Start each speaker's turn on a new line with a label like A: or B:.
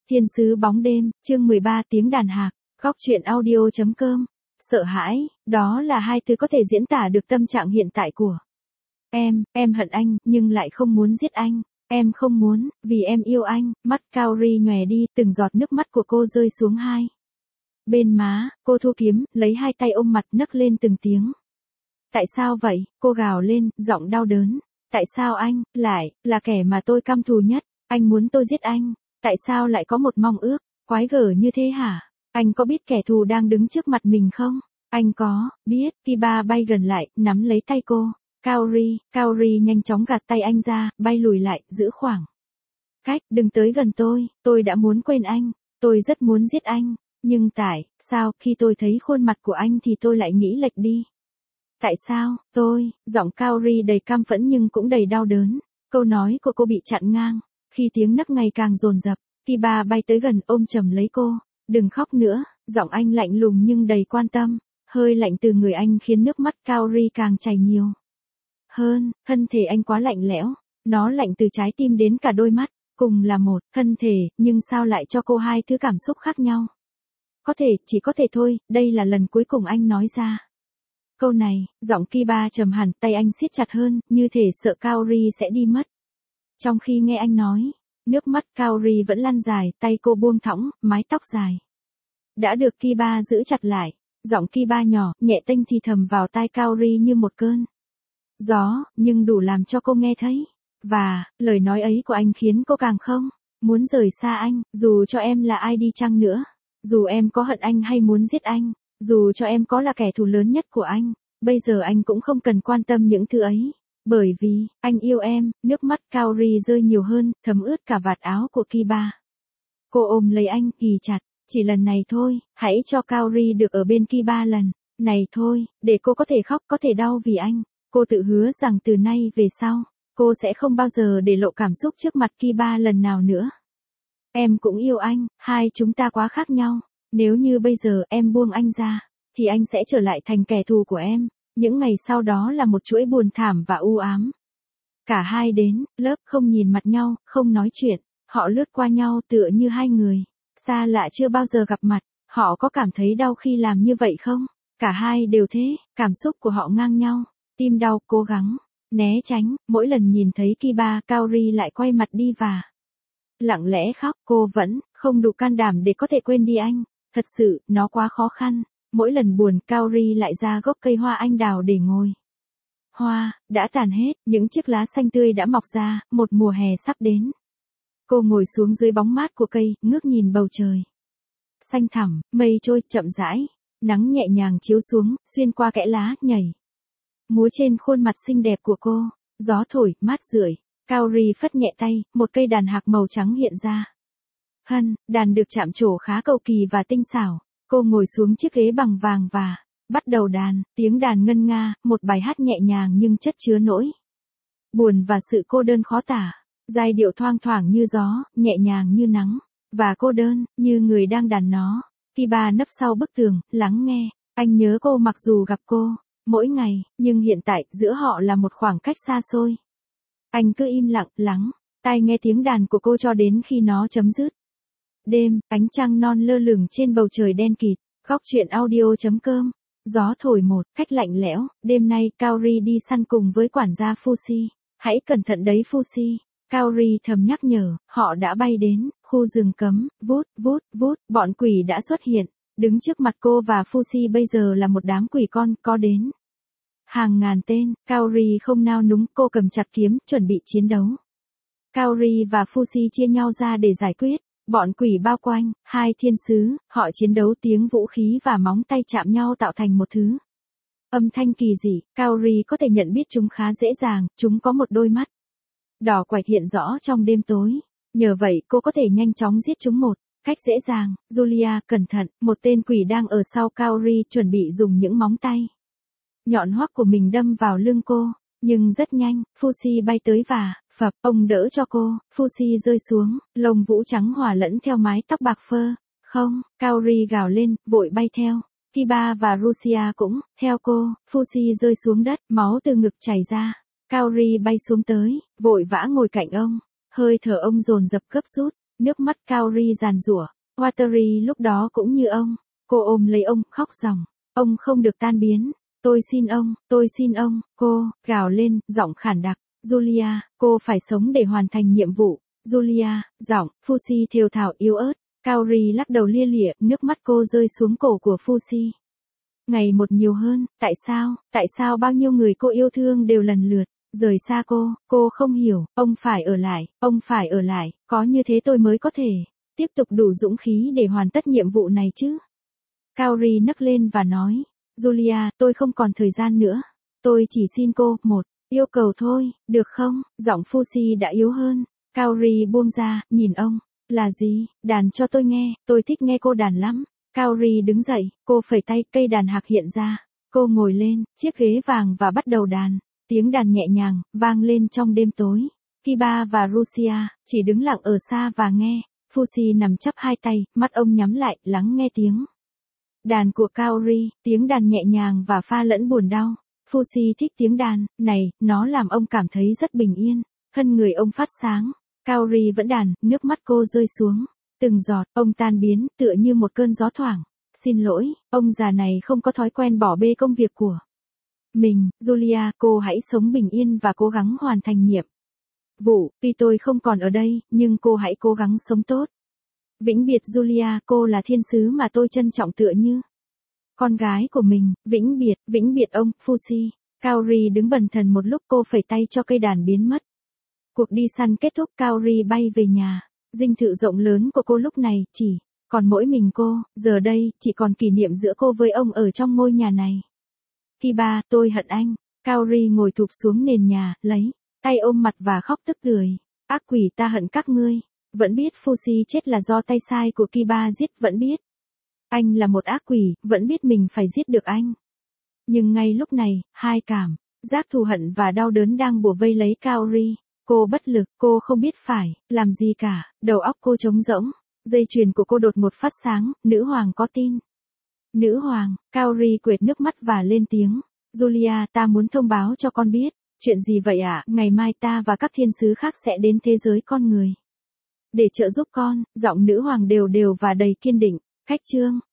A: Thiên sứ bóng đêm, chương 13 tiếng đàn hạc, góc truyện audio.com. Sợ hãi, đó là hai từ có thể diễn tả được tâm trạng hiện tại của em hận anh, nhưng lại không muốn giết anh. Em không muốn, vì em yêu anh. Mắt Kaori nhòe đi, từng giọt nước mắt của cô rơi xuống hai bên má, cô thu kiếm, lấy hai tay ôm mặt nấc lên từng tiếng. Tại sao vậy? Cô gào lên, giọng đau đớn. Tại sao anh, lại, là kẻ mà tôi căm thù nhất? Anh muốn tôi giết anh. Tại sao lại có một mong ước, quái gở như thế hả? Anh có biết kẻ thù đang đứng trước mặt mình không? Anh có, biết. Kiba bay gần lại, nắm lấy tay cô. Kaori nhanh chóng gạt tay anh ra, bay lùi lại, giữ khoảng cách, đừng tới gần tôi đã muốn quên anh, tôi rất muốn giết anh, nhưng tại sao khi tôi thấy khuôn mặt của anh thì tôi lại nghĩ lệch đi? Tại sao, giọng Kaori đầy căm phẫn nhưng cũng đầy đau đớn, câu nói của cô bị chặn ngang, khi tiếng nấc ngày càng dồn dập, Kiba bay tới gần ôm chầm lấy cô, đừng khóc nữa, giọng anh lạnh lùng nhưng đầy quan tâm, hơi lạnh từ người anh khiến nước mắt Kaori càng chảy nhiều hơn, thân thể anh quá lạnh lẽo, nó lạnh từ trái tim đến cả đôi mắt, cùng là một thân thể, nhưng sao lại cho cô hai thứ cảm xúc khác nhau? Chỉ có thể thôi, đây là lần cuối cùng anh nói ra câu này, giọng Kiba trầm hẳn, tay anh siết chặt hơn, như thể sợ Kaori sẽ đi mất. Trong khi nghe anh nói, nước mắt Kaori vẫn lăn dài, tay cô buông thõng, mái tóc dài đã được Kiba giữ chặt lại. Giọng Kiba nhỏ, nhẹ tênh thì thầm vào tai Kaori như một cơn gió, nhưng đủ làm cho cô nghe thấy. Và, lời nói ấy của anh khiến cô càng không muốn rời xa anh, dù cho em là ai đi chăng nữa. Dù em có hận anh hay muốn giết anh, dù cho em có là kẻ thù lớn nhất của anh, bây giờ anh cũng không cần quan tâm những thứ ấy. Bởi vì, anh yêu em, nước mắt Kaori rơi nhiều hơn, thấm ướt cả vạt áo của Kiba. Cô ôm lấy anh, ghì chặt, chỉ lần này thôi, hãy cho Kaori được ở bên Kiba lần này thôi, để cô có thể khóc, có thể đau vì anh. Cô tự hứa rằng từ nay về sau, cô sẽ không bao giờ để lộ cảm xúc trước mặt Kiba lần nào nữa. Em cũng yêu anh, hai chúng ta quá khác nhau. Nếu như bây giờ em buông anh ra, thì anh sẽ trở lại thành kẻ thù của em. Những ngày sau đó là một chuỗi buồn thảm và u ám. Cả hai đến lớp không nhìn mặt nhau, không nói chuyện. Họ lướt qua nhau tựa như hai người xa lạ chưa bao giờ gặp mặt. Họ có cảm thấy đau khi làm như vậy không? Cả hai đều thế, cảm xúc của họ ngang nhau. Tim đau, cố gắng né tránh, mỗi lần nhìn thấy Kiba, Kaori lại quay mặt đi và lặng lẽ khóc. Cô vẫn không đủ can đảm để có thể quên đi anh. Thật sự, nó quá khó khăn. Mỗi lần buồn, Kaori lại ra gốc cây hoa anh đào để ngồi. Hoa đã tàn hết, những chiếc lá xanh tươi đã mọc ra, một mùa hè sắp đến. Cô ngồi xuống dưới bóng mát của cây, ngước nhìn bầu trời xanh thẳm, mây trôi chậm rãi, nắng nhẹ nhàng chiếu xuống, xuyên qua kẽ lá, nhảy múa trên khuôn mặt xinh đẹp của cô. Gió thổi, mát rượi. Kaori phất nhẹ tay, một cây đàn hạc màu trắng hiện ra. Đàn được chạm trổ khá cầu kỳ và tinh xảo. Cô ngồi xuống chiếc ghế bằng vàng và bắt đầu đàn. Tiếng đàn ngân nga, một bài hát nhẹ nhàng nhưng chất chứa nỗi buồn và sự cô đơn khó tả. Giai điệu thoang thoảng như gió, nhẹ nhàng như nắng, và cô đơn, như người đang đàn nó. Kiba nấp sau bức tường, lắng nghe. Anh nhớ cô mặc dù gặp cô mỗi ngày, nhưng hiện tại, giữa họ là một khoảng cách xa xôi. Anh cứ im lặng, lắng tai nghe tiếng đàn của cô cho đến khi nó chấm dứt. Đêm, ánh trăng non lơ lửng trên bầu trời đen kịt. Góc truyện audio.com. Gió thổi một cách lạnh lẽo. Đêm nay, Kaori đi săn cùng với quản gia Fushi. Hãy cẩn thận đấy Fushi. Kaori thầm nhắc nhở. Họ đã bay đến khu rừng cấm. Vút, bọn quỷ đã xuất hiện. Đứng trước mặt cô và Fushi bây giờ là một đám quỷ con, có đến hàng ngàn tên. Kaori không nao núng, cô cầm chặt kiếm, chuẩn bị chiến đấu. Kaori và Fushi chia nhau ra để giải quyết. Bọn quỷ bao quanh, hai thiên sứ, họ chiến đấu, tiếng vũ khí và móng tay chạm nhau tạo thành một thứ âm thanh kỳ dị. Kaori có thể nhận biết chúng khá dễ dàng, chúng có một đôi mắt đỏ quạch hiện rõ trong đêm tối. Nhờ vậy cô có thể nhanh chóng giết chúng một cách dễ dàng. Julia, cẩn thận, một tên quỷ đang ở sau Kaori chuẩn bị dùng những móng tay nhọn hoắt của mình đâm vào lưng cô. Nhưng rất nhanh, Fushi bay tới và phập, ông đỡ cho cô. Fushi rơi xuống, lông vũ trắng hòa lẫn theo mái tóc bạc phơ. Không, Kaori gào lên, vội bay theo. Kiba và Rusia cũng theo cô. Fushi rơi xuống đất, máu từ ngực chảy ra. Kaori bay xuống tới, vội vã ngồi cạnh ông. Hơi thở ông dồn dập gấp rút. Nước mắt Kaori giàn giụa. Watery lúc đó cũng như ông. Cô ôm lấy ông, khóc ròng. Ông không được tan biến. Tôi xin ông, cô, gào lên, giọng khản đặc. Julia, cô phải sống để hoàn thành nhiệm vụ. Julia, giọng, Fushi thều thào yếu ớt. Kaori lắc đầu lia lịa, nước mắt cô rơi xuống cổ của Fushi. Ngày một nhiều hơn, tại sao bao nhiêu người cô yêu thương đều lần lượt rời xa cô không hiểu, ông phải ở lại, có như thế tôi mới có thể tiếp tục đủ dũng khí để hoàn tất nhiệm vụ này chứ. Kaori nấc lên và nói, Julia, tôi không còn thời gian nữa. Tôi chỉ xin cô, một yêu cầu thôi, được không? Giọng Fushi đã yếu hơn. Kaori buông ra, nhìn ông. Là gì? Đàn cho tôi nghe, tôi thích nghe cô đàn lắm. Kaori đứng dậy, cô phẩy tay, cây đàn hạc hiện ra. Cô ngồi lên, chiếc ghế vàng và bắt đầu đàn. Tiếng đàn nhẹ nhàng, vang lên trong đêm tối. Kiba và Rusia chỉ đứng lặng ở xa và nghe. Fushi nằm chắp hai tay, mắt ông nhắm lại, lắng nghe tiếng đàn của Kaori, tiếng đàn nhẹ nhàng và pha lẫn buồn đau. Fushi thích tiếng đàn này, nó làm ông cảm thấy rất bình yên. Thân người ông phát sáng. Kaori vẫn đàn, nước mắt cô rơi xuống. Từng giọt, ông tan biến, tựa như một cơn gió thoảng. Xin lỗi, ông già này không có thói quen bỏ bê công việc của mình. Julia, cô hãy sống bình yên và cố gắng hoàn thành nhiệm vụ. Tuy tôi không còn ở đây, nhưng cô hãy cố gắng sống tốt. Vĩnh biệt Julia, cô là thiên sứ mà tôi trân trọng tựa như con gái của mình. Vĩnh biệt ông, Fushi. Kaori đứng bần thần một lúc, cô phẩy tay cho cây đàn biến mất. Cuộc đi săn kết thúc, Kaori bay về nhà. Dinh thự rộng lớn của cô lúc này chỉ còn mỗi mình cô, giờ đây chỉ còn kỷ niệm giữa cô với ông ở trong ngôi nhà này. Kiba, tôi hận anh. Kaori ngồi thụp xuống nền nhà, lấy tay ôm mặt và khóc tức tưởi. Ác quỷ, ta hận các ngươi. Vẫn biết Fushi chết là do tay sai của Kiba giết, vẫn biết anh là một ác quỷ, vẫn biết mình phải giết được anh. Nhưng ngay lúc này, hai cảm giác thù hận và đau đớn đang bủa vây lấy Kaori. Cô bất lực, cô không biết phải làm gì cả, đầu óc cô trống rỗng. Dây chuyền của cô đột ngột phát sáng, nữ hoàng có tin. Nữ hoàng, Kaori quệt nước mắt và lên tiếng. Julia, ta muốn thông báo cho con biết. Chuyện gì vậy ạ? Ngày mai ta và các thiên sứ khác sẽ đến thế giới con người để trợ giúp con. Giọng nữ hoàng đều đều và đầy kiên định. Khách chương.